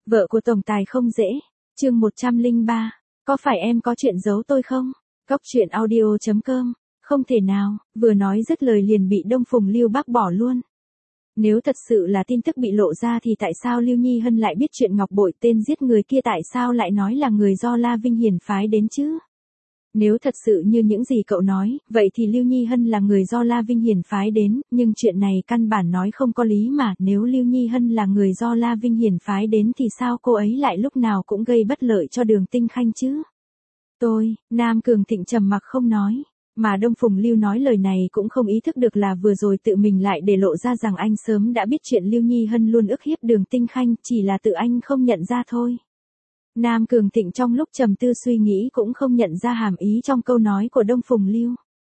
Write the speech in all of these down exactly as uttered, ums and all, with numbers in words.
Vợ của tổng tài không dễ. Chương một trăm lẻ ba. Có phải em có chuyện giấu tôi không? Cóc truyện audio chấm com. Không thể nào, vừa nói dứt lời liền bị Đông Phùng Lưu bác bỏ luôn. Nếu thật sự là tin tức bị lộ ra thì tại sao Lưu Nhi Hân lại biết chuyện Ngọc Bội tên giết người kia, tại sao lại nói là người do La Vinh Hiển phái đến chứ? Nếu thật sự như những gì cậu nói, vậy thì Lưu Nhi Hân là người do La Vinh Hiển phái đến, nhưng chuyện này căn bản nói không có lý mà, nếu Lưu Nhi Hân là người do La Vinh Hiển phái đến thì sao cô ấy lại lúc nào cũng gây bất lợi cho Đường Tinh Khanh chứ? Tôi, Nam Cường Thịnh trầm mặc không nói, mà Đông Phùng Lưu nói lời này cũng không ý thức được là vừa rồi tự mình lại để lộ ra rằng anh sớm đã biết chuyện Lưu Nhi Hân luôn ức hiếp Đường Tinh Khanh, chỉ là tự anh không nhận ra thôi. Nam Cường Thịnh trong lúc trầm tư suy nghĩ cũng không nhận ra hàm ý trong câu nói của Đông Phùng Lưu.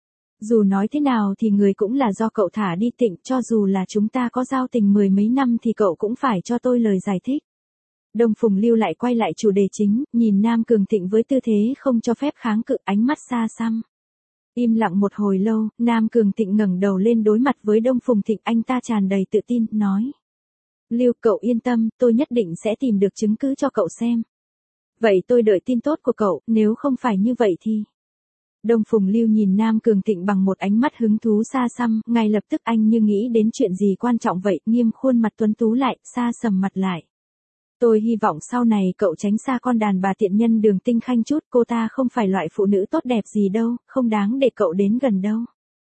Dù nói thế nào thì người cũng là do cậu thả đi Tịnh, cho dù là chúng ta có giao tình mười mấy năm thì cậu cũng phải cho tôi lời giải thích. Đông Phùng Lưu lại quay lại chủ đề chính, nhìn Nam Cường Thịnh với tư thế không cho phép kháng cự, ánh mắt xa xăm. Im lặng một hồi lâu, Nam Cường Thịnh ngẩng đầu lên đối mặt với Đông Phùng Thịnh, anh ta tràn đầy tự tin, nói. Lưu, cậu yên tâm, tôi nhất định sẽ tìm được chứng cứ cho cậu xem. Vậy tôi đợi tin tốt của cậu, nếu không phải như vậy thì... Đông Phùng Lưu nhìn Nam Cường Thịnh bằng một ánh mắt hứng thú xa xăm, ngay lập tức anh như nghĩ đến chuyện gì quan trọng vậy, nghiêm khuôn mặt tuấn tú lại, xa sầm mặt lại. Tôi hy vọng sau này cậu tránh xa con đàn bà tiện nhân Đường Tinh Khanh chút, cô ta không phải loại phụ nữ tốt đẹp gì đâu, không đáng để cậu đến gần đâu.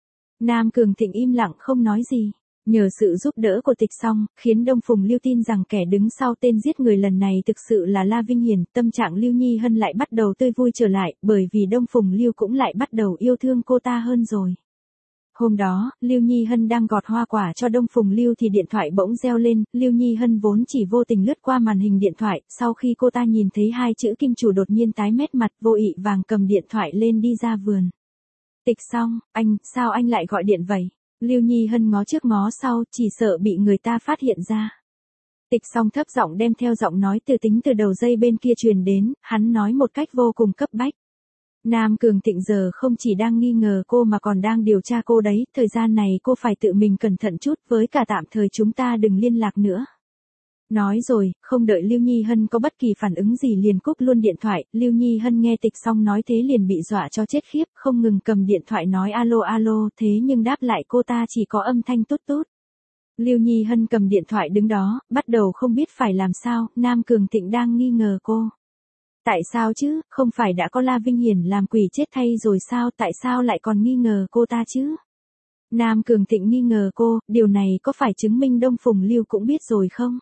Nam Cường Thịnh im lặng không nói gì. Nhờ sự giúp đỡ của Tịch Song, khiến Đông Phùng Lưu tin rằng kẻ đứng sau tên giết người lần này thực sự là La Vinh Hiển, tâm trạng Lưu Nhi Hân lại bắt đầu tươi vui trở lại, bởi vì Đông Phùng Lưu cũng lại bắt đầu yêu thương cô ta hơn rồi. Hôm đó, Lưu Nhi Hân đang gọt hoa quả cho Đông Phùng Lưu thì điện thoại bỗng reo lên, Lưu Nhi Hân vốn chỉ vô tình lướt qua màn hình điện thoại, sau khi cô ta nhìn thấy hai chữ kim chủ đột nhiên tái mét mặt, vô ị vàng cầm điện thoại lên đi ra vườn. Tịch Song, anh, sao anh lại gọi điện vậy? Lưu Nhi Hân ngó trước ngó sau, chỉ sợ bị người ta phát hiện ra. Tịch Song thấp giọng đem theo giọng nói từ tính từ đầu dây bên kia truyền đến, hắn nói một cách vô cùng cấp bách. Nam Cường Thịnh giờ không chỉ đang nghi ngờ cô mà còn đang điều tra cô đấy, thời gian này cô phải tự mình cẩn thận chút, với cả tạm thời chúng ta đừng liên lạc nữa. Nói rồi, không đợi Lưu Nhi Hân có bất kỳ phản ứng gì liền cúp luôn điện thoại, Lưu Nhi Hân nghe Tịch Song nói thế liền bị dọa cho chết khiếp, không ngừng cầm điện thoại nói alo alo, thế nhưng đáp lại cô ta chỉ có âm thanh tút tút. Lưu Nhi Hân cầm điện thoại đứng đó, bắt đầu không biết phải làm sao, Nam Cường Thịnh đang nghi ngờ cô. Tại sao chứ, không phải đã có La Vinh Hiển làm quỷ chết thay rồi sao, tại sao lại còn nghi ngờ cô ta chứ? Nam Cường Thịnh nghi ngờ cô, điều này có phải chứng minh Đông Phùng Lưu cũng biết rồi không?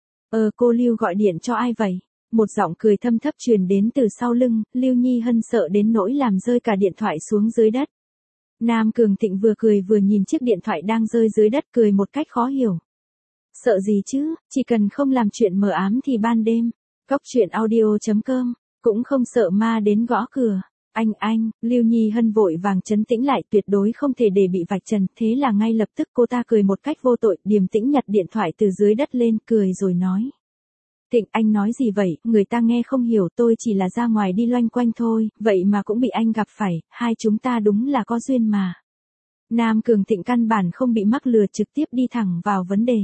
Ờ cô Lưu gọi điện cho ai vậy? Một giọng cười thâm thấp truyền đến từ sau lưng, Lưu Nhi Hân sợ đến nỗi làm rơi cả điện thoại xuống dưới đất. Nam Cường Thịnh vừa cười vừa nhìn chiếc điện thoại đang rơi dưới đất, cười một cách khó hiểu. Sợ gì chứ, chỉ cần không làm chuyện mờ ám thì ban đêm. Cóc truyện audio chấm com, cũng không sợ ma đến gõ cửa. Anh anh, Lưu Nhi Hân vội vàng trấn tĩnh lại, tuyệt đối không thể để bị vạch trần, thế là ngay lập tức cô ta cười một cách vô tội, điềm tĩnh nhặt điện thoại từ dưới đất lên, cười rồi nói. Thịnh, anh nói gì vậy, người ta nghe không hiểu, tôi chỉ là ra ngoài đi loanh quanh thôi, vậy mà cũng bị anh gặp phải, hai chúng ta đúng là có duyên mà. Nam Cường Thịnh căn bản không bị mắc lừa, trực tiếp đi thẳng vào vấn đề.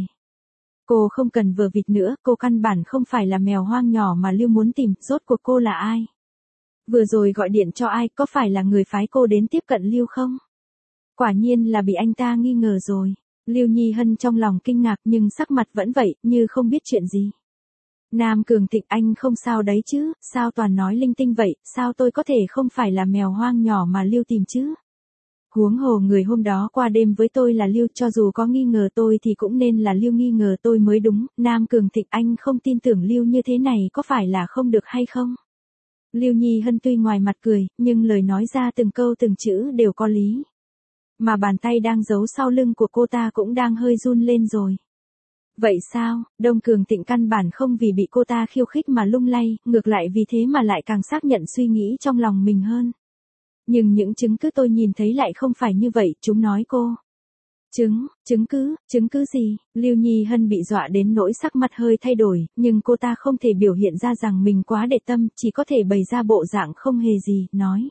Cô không cần vờ vịt nữa, cô căn bản không phải là mèo hoang nhỏ mà Lưu muốn tìm, rốt cuộc cô là ai? Vừa rồi gọi điện cho ai, có phải là người phái cô đến tiếp cận Lưu không? Quả nhiên là bị anh ta nghi ngờ rồi. Lưu Nhi Hân trong lòng kinh ngạc nhưng sắc mặt vẫn vậy, như không biết chuyện gì. Nam Cường Thịnh, anh không sao đấy chứ, sao toàn nói linh tinh vậy, sao tôi có thể không phải là mèo hoang nhỏ mà Lưu tìm chứ? Huống hồ người hôm đó qua đêm với tôi là Lưu, cho dù có nghi ngờ tôi thì cũng nên là Lưu nghi ngờ tôi mới đúng. Nam Cường Thịnh, anh không tin tưởng Lưu như thế này có phải là không được hay không? Lưu Nhi Hân tuy ngoài mặt cười, nhưng lời nói ra từng câu từng chữ đều có lý. Mà bàn tay đang giấu sau lưng của cô ta cũng đang hơi run lên rồi. Vậy sao, Đông Cường Thịnh căn bản không vì bị cô ta khiêu khích mà lung lay, ngược lại vì thế mà lại càng xác nhận suy nghĩ trong lòng mình hơn. Nhưng những chứng cứ tôi nhìn thấy lại không phải như vậy, chúng nói cô. Chứng, chứng cứ, chứng cứ gì? Lưu Nhi Hân bị dọa đến nỗi sắc mặt hơi thay đổi, nhưng cô ta không thể biểu hiện ra rằng mình quá để tâm, chỉ có thể bày ra bộ dạng không hề gì, nói.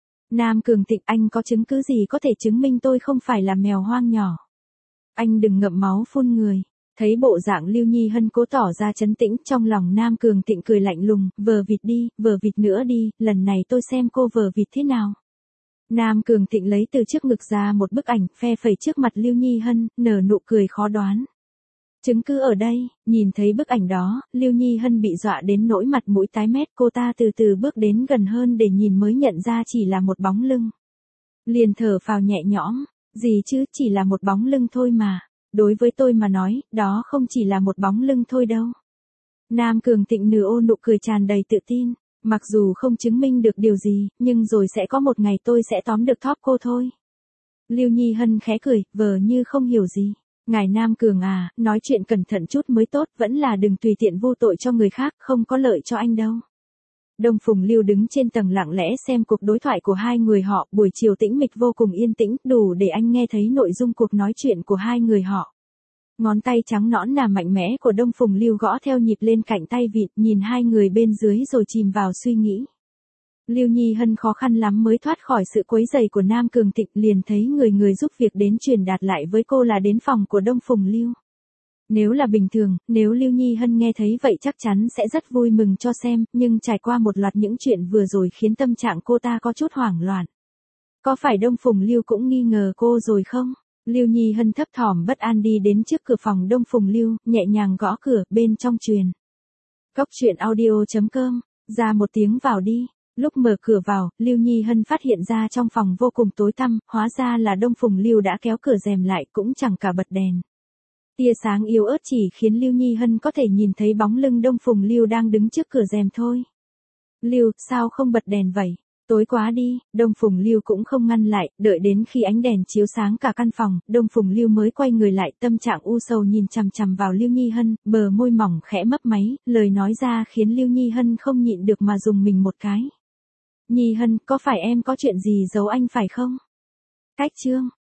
Nam Cường Thịnh, anh có chứng cứ gì có thể chứng minh tôi không phải là mèo hoang nhỏ? Anh đừng ngậm máu phun người. Thấy bộ dạng Lưu Nhi Hân cố tỏ ra trấn tĩnh, trong lòng Nam Cường Thịnh cười lạnh lùng, vờ vịt đi, vờ vịt nữa đi, lần này tôi xem cô vờ vịt thế nào. Nam Cường Thịnh lấy từ trước ngực ra một bức ảnh, phe phẩy trước mặt Lưu Nhi Hân, nở nụ cười khó đoán. Chứng cứ ở đây, nhìn thấy bức ảnh đó, Lưu Nhi Hân bị dọa đến nỗi mặt mũi tái mét, cô ta từ từ bước đến gần hơn để nhìn mới nhận ra chỉ là một bóng lưng. Liền thở phào nhẹ nhõm, gì chứ, chỉ là một bóng lưng thôi mà. Đối với tôi mà nói, đó không chỉ là một bóng lưng thôi đâu. Nam Cường Thịnh nửa ô nụ cười tràn đầy tự tin, mặc dù không chứng minh được điều gì, nhưng rồi sẽ có một ngày tôi sẽ tóm được thóp cô thôi. Lưu Nhi Hân khẽ cười, vờ như không hiểu gì. Ngài Nam Cường à, nói chuyện cẩn thận chút mới tốt, vẫn là đừng tùy tiện vô tội cho người khác, không có lợi cho anh đâu. Đông Phùng Lưu đứng trên tầng lặng lẽ xem cuộc đối thoại của hai người họ, buổi chiều tĩnh mịch vô cùng yên tĩnh, đủ để anh nghe thấy nội dung cuộc nói chuyện của hai người họ. Ngón tay trắng nõn nà mạnh mẽ của Đông Phùng Lưu gõ theo nhịp lên cạnh tay vịt, nhìn hai người bên dưới rồi chìm vào suy nghĩ. Lưu Nhi Hân khó khăn lắm mới thoát khỏi sự quấy rầy của Nam Cường Thịnh, liền thấy người người giúp việc đến truyền đạt lại với cô là đến phòng của Đông Phùng Lưu. Nếu là bình thường, nếu Lưu Nhi Hân nghe thấy vậy chắc chắn sẽ rất vui mừng cho xem, nhưng trải qua một loạt những chuyện vừa rồi khiến tâm trạng cô ta có chút hoảng loạn. Có phải Đông Phùng Lưu cũng nghi ngờ cô rồi không? Lưu Nhi Hân thấp thỏm bất an đi đến trước cửa phòng Đông Phùng Lưu, nhẹ nhàng gõ cửa, bên trong truyền. Cốc truyện audio chấm com, ra một tiếng vào đi. Lúc mở cửa vào, Lưu Nhi Hân phát hiện ra trong phòng vô cùng tối tăm, hóa ra là Đông Phùng Lưu đã kéo cửa rèm lại, cũng chẳng cả bật đèn. Tia sáng yếu ớt chỉ khiến Lưu Nhi Hân có thể nhìn thấy bóng lưng Đông Phùng Lưu đang đứng trước cửa rèm thôi. Lưu, sao không bật đèn vậy? Tối quá đi, Đông Phùng Lưu cũng không ngăn lại, đợi đến khi ánh đèn chiếu sáng cả căn phòng, Đông Phùng Lưu mới quay người lại, tâm trạng u sầu nhìn chằm chằm vào Lưu Nhi Hân, bờ môi mỏng khẽ mấp máy, lời nói ra khiến Lưu Nhi Hân không nhịn được mà dùng mình một cái. Nhi Hân, có phải em có chuyện gì giấu anh phải không? Cách chương